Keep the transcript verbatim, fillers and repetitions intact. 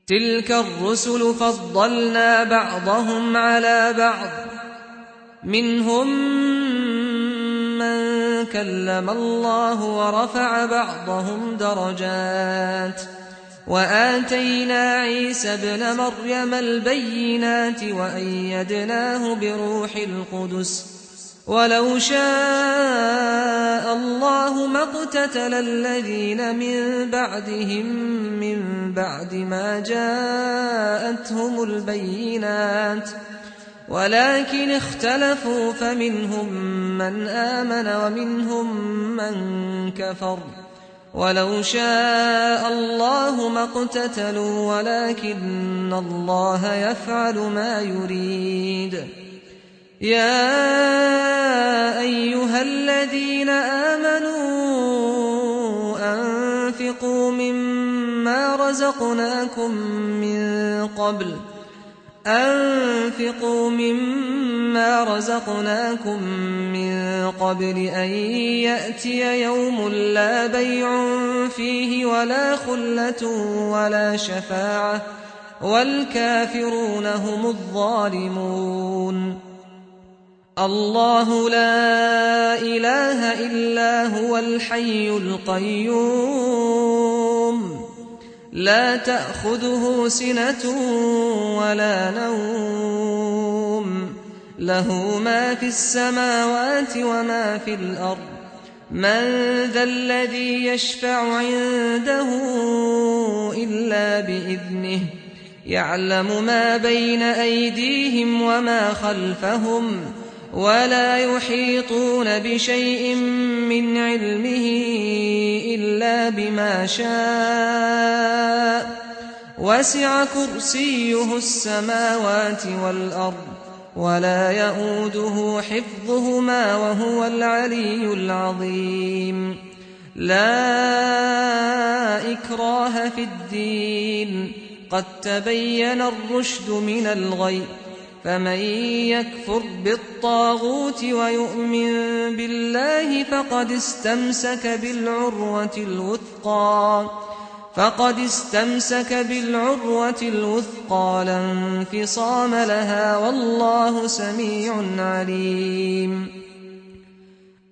تلك الرسل فضلنا بعضهم على بعض منهم من كلم الله ورفع بعضهم درجات وآتينا عيسى ابن مريم البينات وأيدناه بروح القدس ولو شاء الله ما اقتتل الذين من بعدهم من بعد ما جاءتهم البينات ولكن اختلفوا فمنهم من آمن ومنهم من كفر ولو شاء الله ما اقتتلوا ولكن الله يفعل ما يريد. يا أيها الذين آمنوا أنفقوا مما رزقناكم من قبل أنفقوا مما رزقناكم من قبل أن يأتي يوم لا بيع فيه ولا خلة ولا شفاعة والكافرون هم الظالمون. الله لا إله إلا هو الحي القيوم لا تأخذه سنة ولا نوم له ما في السماوات وما في الأرض من ذا الذي يشفع عنده إلا بإذنه يعلم ما بين أيديهم وما خلفهم ولا يحيطون بشيء من علمه إلا بما شاء وسع كرسيه السماوات والأرض ولا يئوده حفظهما وهو العلي العظيم. لا إكراه في الدين قد تبين الرشد من الغي فمن يكفر بالطاغوت ويؤمن بالله فقد استمسك بالعروة الوثقى فقد استمسك بالعروة الوثقى لا انفصام لها والله سميع عليم.